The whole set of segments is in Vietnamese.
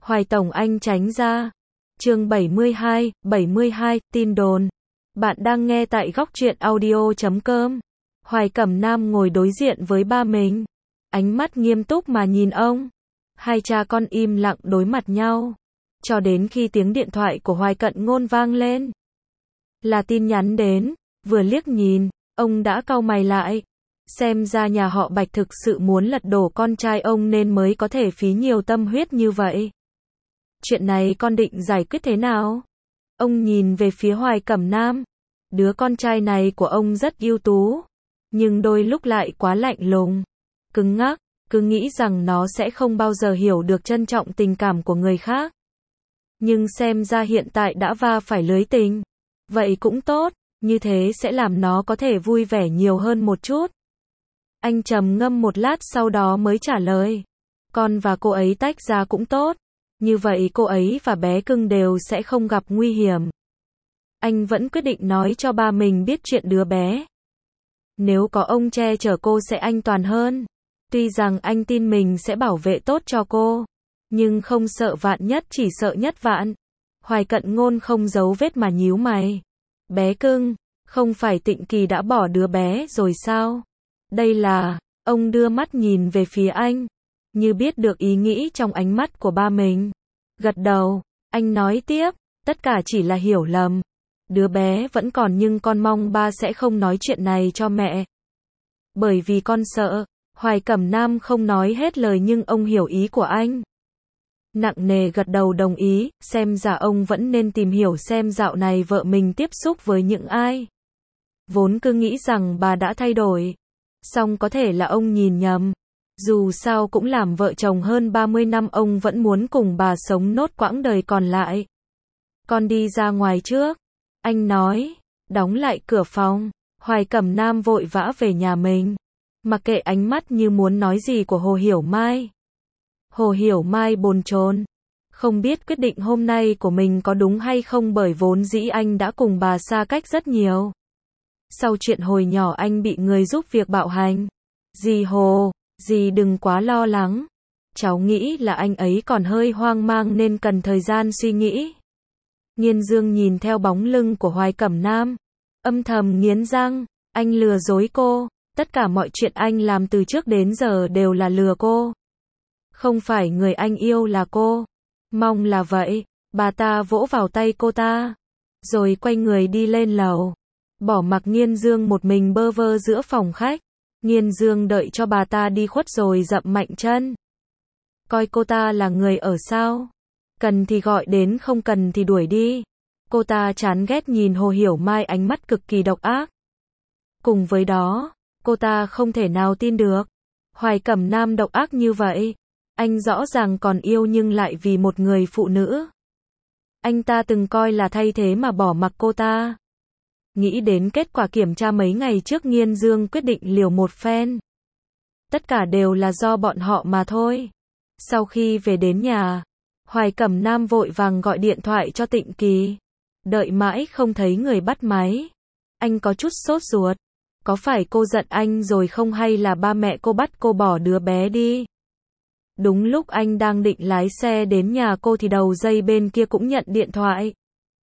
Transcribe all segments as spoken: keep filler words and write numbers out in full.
Hoài Tổng anh tránh ra. Chương bảy mươi hai, bảy mươi hai, tin đồn. Bạn đang nghe tại góc truyện audio chấm com. Hoài Cẩm Nam ngồi đối diện với ba mình. Ánh mắt nghiêm túc mà nhìn ông. Hai cha con im lặng đối mặt nhau. Cho đến khi tiếng điện thoại của Hoài Cận Ngôn vang lên. Là tin nhắn đến. Vừa liếc nhìn, ông đã cau mày lại. Xem ra nhà họ Bạch thực sự muốn lật đổ con trai ông nên mới có thể phí nhiều tâm huyết như vậy. Chuyện này con định giải quyết thế nào? Ông nhìn về phía Hoài Cẩm Nam. Đứa con trai này của ông rất ưu tú, nhưng đôi lúc lại quá lạnh lùng, cứng ngắc, cứ nghĩ rằng nó sẽ không bao giờ hiểu được trân trọng tình cảm của người khác. Nhưng xem ra hiện tại đã va phải lưới tình. Vậy cũng tốt, như thế sẽ làm nó có thể vui vẻ nhiều hơn một chút. Anh trầm ngâm một lát sau đó mới trả lời. Con và cô ấy tách ra cũng tốt. Như vậy cô ấy và bé cưng đều sẽ không gặp nguy hiểm. Anh vẫn quyết định nói cho ba mình biết chuyện đứa bé. Nếu có ông che chở cô sẽ an toàn hơn. Tuy rằng anh tin mình sẽ bảo vệ tốt cho cô, nhưng không sợ vạn nhất chỉ sợ nhất vạn. Hoài Cận Ngôn không giấu vết mà nhíu mày. Bé cưng, không phải Tịnh Kỳ đã bỏ đứa bé rồi sao? Đây là, ông đưa mắt nhìn về phía anh, như biết được ý nghĩ trong ánh mắt của ba mình. Gật đầu, anh nói tiếp, tất cả chỉ là hiểu lầm. Đứa bé vẫn còn nhưng con mong ba sẽ không nói chuyện này cho mẹ. Bởi vì con sợ. Hoài Cẩm Nam không nói hết lời nhưng ông hiểu ý của anh. Nặng nề gật đầu đồng ý, xem ra ông vẫn nên tìm hiểu xem dạo này vợ mình tiếp xúc với những ai. Vốn cứ nghĩ rằng bà đã thay đổi. Song có thể là ông nhìn nhầm. Dù sao cũng làm vợ chồng hơn ba mươi năm, ông vẫn muốn cùng bà sống nốt quãng đời còn lại. Con đi ra ngoài trước. Anh nói, đóng lại cửa phòng. Hoài Cẩm Nam vội vã về nhà mình. Mặc kệ ánh mắt như muốn nói gì của Hồ Hiểu Mai. Hồ Hiểu Mai bồn chồn, không biết quyết định hôm nay của mình có đúng hay không bởi vốn dĩ anh đã cùng bà xa cách rất nhiều. Sau chuyện hồi nhỏ anh bị người giúp việc bạo hành. Dì Hồ, dì đừng quá lo lắng. Cháu nghĩ là anh ấy còn hơi hoang mang nên cần thời gian suy nghĩ. Nghiên Dương nhìn theo bóng lưng của Hoài Cẩm Nam, âm thầm nghiến răng, anh lừa dối cô. Tất cả mọi chuyện anh làm từ trước đến giờ đều là lừa cô. Không phải người anh yêu là cô. Mong là vậy. Bà ta vỗ vào tay cô ta, rồi quay người đi lên lầu. Bỏ mặc Nghiên Dương một mình bơ vơ giữa phòng khách. Nghiên Dương đợi cho bà ta đi khuất rồi dậm mạnh chân. Coi cô ta là người ở sao? Cần thì gọi đến, không cần thì đuổi đi. Cô ta chán ghét nhìn Hồ Hiểu Mai ánh mắt cực kỳ độc ác. Cùng với đó, cô ta không thể nào tin được. Hoài Cẩm Nam độc ác như vậy. Anh rõ ràng còn yêu nhưng lại vì một người phụ nữ. Anh ta từng coi là thay thế mà bỏ mặc cô ta. Nghĩ đến kết quả kiểm tra mấy ngày trước, Nghiên Dương quyết định liều một phen. Tất cả đều là do bọn họ mà thôi. Sau khi về đến nhà, Hoài Cẩm Nam vội vàng gọi điện thoại cho Tịnh Kỳ. Đợi mãi không thấy người bắt máy. Anh có chút sốt ruột. Có phải cô giận anh rồi không hay là ba mẹ cô bắt cô bỏ đứa bé đi? Đúng lúc anh đang định lái xe đến nhà cô thì đầu dây bên kia cũng nhận điện thoại.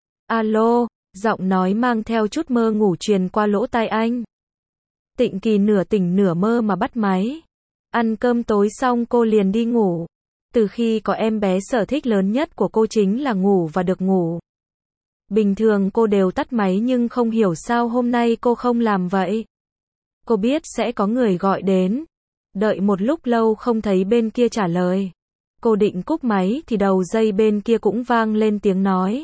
Alo, giọng nói mang theo chút mơ ngủ truyền qua lỗ tai anh. Tịnh Kỳ nửa tỉnh nửa mơ mà bắt máy. Ăn cơm tối xong cô liền đi ngủ. Từ khi có em bé, sở thích lớn nhất của cô chính là ngủ và được ngủ. Bình thường cô đều tắt máy nhưng không hiểu sao hôm nay cô không làm vậy. Cô biết sẽ có người gọi đến. Đợi một lúc lâu không thấy bên kia trả lời. Cô định cúp máy thì đầu dây bên kia cũng vang lên tiếng nói.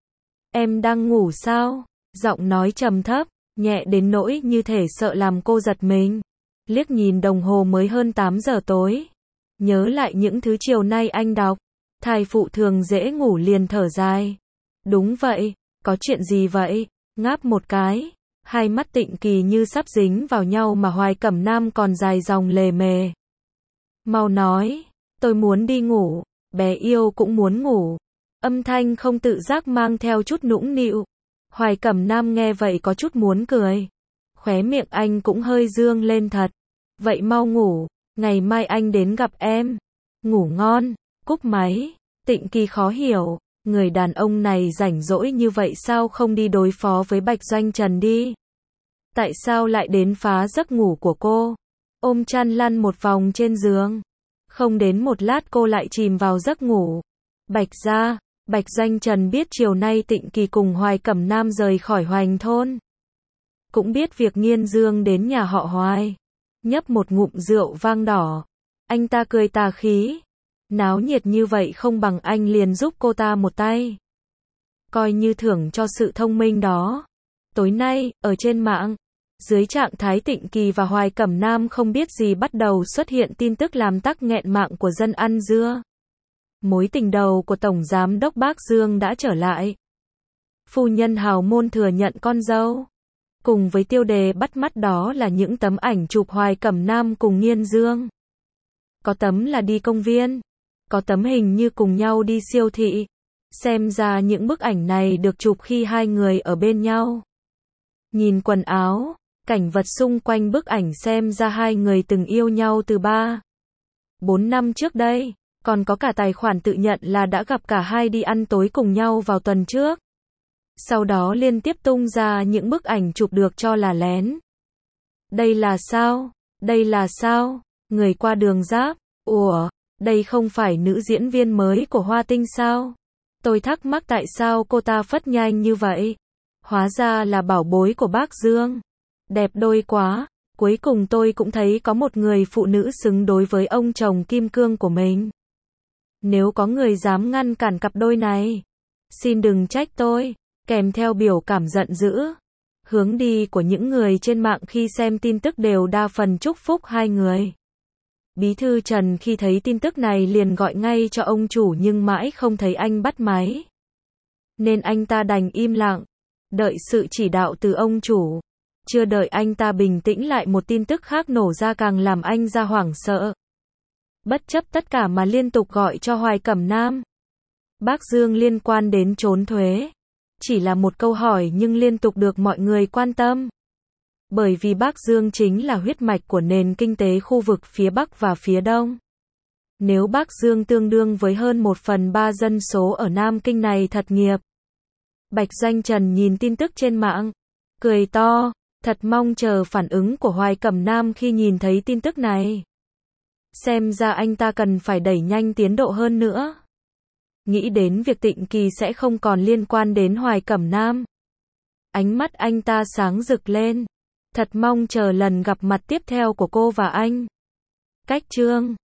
Em đang ngủ sao? Giọng nói trầm thấp, nhẹ đến nỗi như thể sợ làm cô giật mình. Liếc nhìn đồng hồ mới hơn tám giờ tối. Nhớ lại những thứ chiều nay anh đọc. Thai phụ thường dễ ngủ liền thở dài. Đúng vậy, có chuyện gì vậy? Ngáp một cái. Hai mắt Tịnh Kỳ như sắp dính vào nhau mà Hoài Cẩm Nam còn dài dòng lề mề. Mau nói, tôi muốn đi ngủ, bé yêu cũng muốn ngủ. Âm thanh không tự giác mang theo chút nũng nịu. Hoài Cẩm Nam nghe vậy có chút muốn cười. Khóe miệng anh cũng hơi dương lên thật. Vậy mau ngủ, ngày mai anh đến gặp em. Ngủ ngon, cúp máy. Tịnh Kỳ khó hiểu, người đàn ông này rảnh rỗi như vậy sao không đi đối phó với Bạch Doanh Trần đi? Tại sao lại đến phá giấc ngủ của cô? Ôm chăn lăn một vòng trên giường. Không đến một lát cô lại chìm vào giấc ngủ. Bạch gia, Bạch Doanh Trần biết chiều nay Tịnh Kỳ cùng Hoài Cẩm Nam rời khỏi Hoành thôn. Cũng biết việc Nghiên Dương đến nhà họ Hoài. Nhấp một ngụm rượu vang đỏ. Anh ta cười tà khí. Náo nhiệt như vậy không bằng anh liền giúp cô ta một tay. Coi như thưởng cho sự thông minh đó. Tối nay, ở trên mạng, dưới trạng thái Tịnh Kỳ và Hoài Cẩm Nam không biết gì bắt đầu xuất hiện tin tức làm tắc nghẹn mạng của dân ăn dưa. Mối tình đầu của Tổng Giám đốc Bác Dương đã trở lại. Phu nhân hào môn thừa nhận con dâu. Cùng với tiêu đề bắt mắt đó là những tấm ảnh chụp Hoài Cẩm Nam cùng Nghiên Dương. Có tấm là đi công viên. Có tấm hình như cùng nhau đi siêu thị. Xem ra những bức ảnh này được chụp khi hai người ở bên nhau. Nhìn quần áo, cảnh vật xung quanh bức ảnh xem ra hai người từng yêu nhau từ ba, bốn năm trước đây. Còn có cả tài khoản tự nhận là đã gặp cả hai đi ăn tối cùng nhau vào tuần trước. Sau đó liên tiếp tung ra những bức ảnh chụp được cho là lén. Đây là sao? Đây là sao? Người qua đường giáp. Ủa, đây không phải nữ diễn viên mới của Hoa Tinh sao? Tôi thắc mắc tại sao cô ta phất nhanh như vậy. Hóa ra là bảo bối của Bác Dương. Đẹp đôi quá. Cuối cùng tôi cũng thấy có một người phụ nữ xứng đối với ông chồng kim cương của mình. Nếu có người dám ngăn cản cặp đôi này, xin đừng trách tôi, kèm theo biểu cảm giận dữ. Hướng đi của những người trên mạng khi xem tin tức đều đa phần chúc phúc hai người. Bí thư Trần khi thấy tin tức này liền gọi ngay cho ông chủ nhưng mãi không thấy anh bắt máy. Nên anh ta đành im lặng, đợi sự chỉ đạo từ ông chủ. Chưa đợi anh ta bình tĩnh lại một tin tức khác nổ ra càng làm anh ra hoảng sợ. Bất chấp tất cả mà liên tục gọi cho Hoài Cẩm Nam. Bác Dương liên quan đến trốn thuế. Chỉ là một câu hỏi nhưng liên tục được mọi người quan tâm. Bởi vì Bác Dương chính là huyết mạch của nền kinh tế khu vực phía Bắc và phía Đông. Nếu Bác Dương tương đương với hơn một phần ba dân số ở Nam Kinh này thật nghiệp. Bạch Doanh Trần nhìn tin tức trên mạng. Cười to, thật mong chờ phản ứng của Hoài Cẩm Nam khi nhìn thấy tin tức này. Xem ra anh ta cần phải đẩy nhanh tiến độ hơn nữa. Nghĩ đến việc Tịnh Kỳ sẽ không còn liên quan đến Hoài Cẩm Nam. Ánh mắt anh ta sáng rực lên. Thật mong chờ lần gặp mặt tiếp theo của cô và anh. Cách chương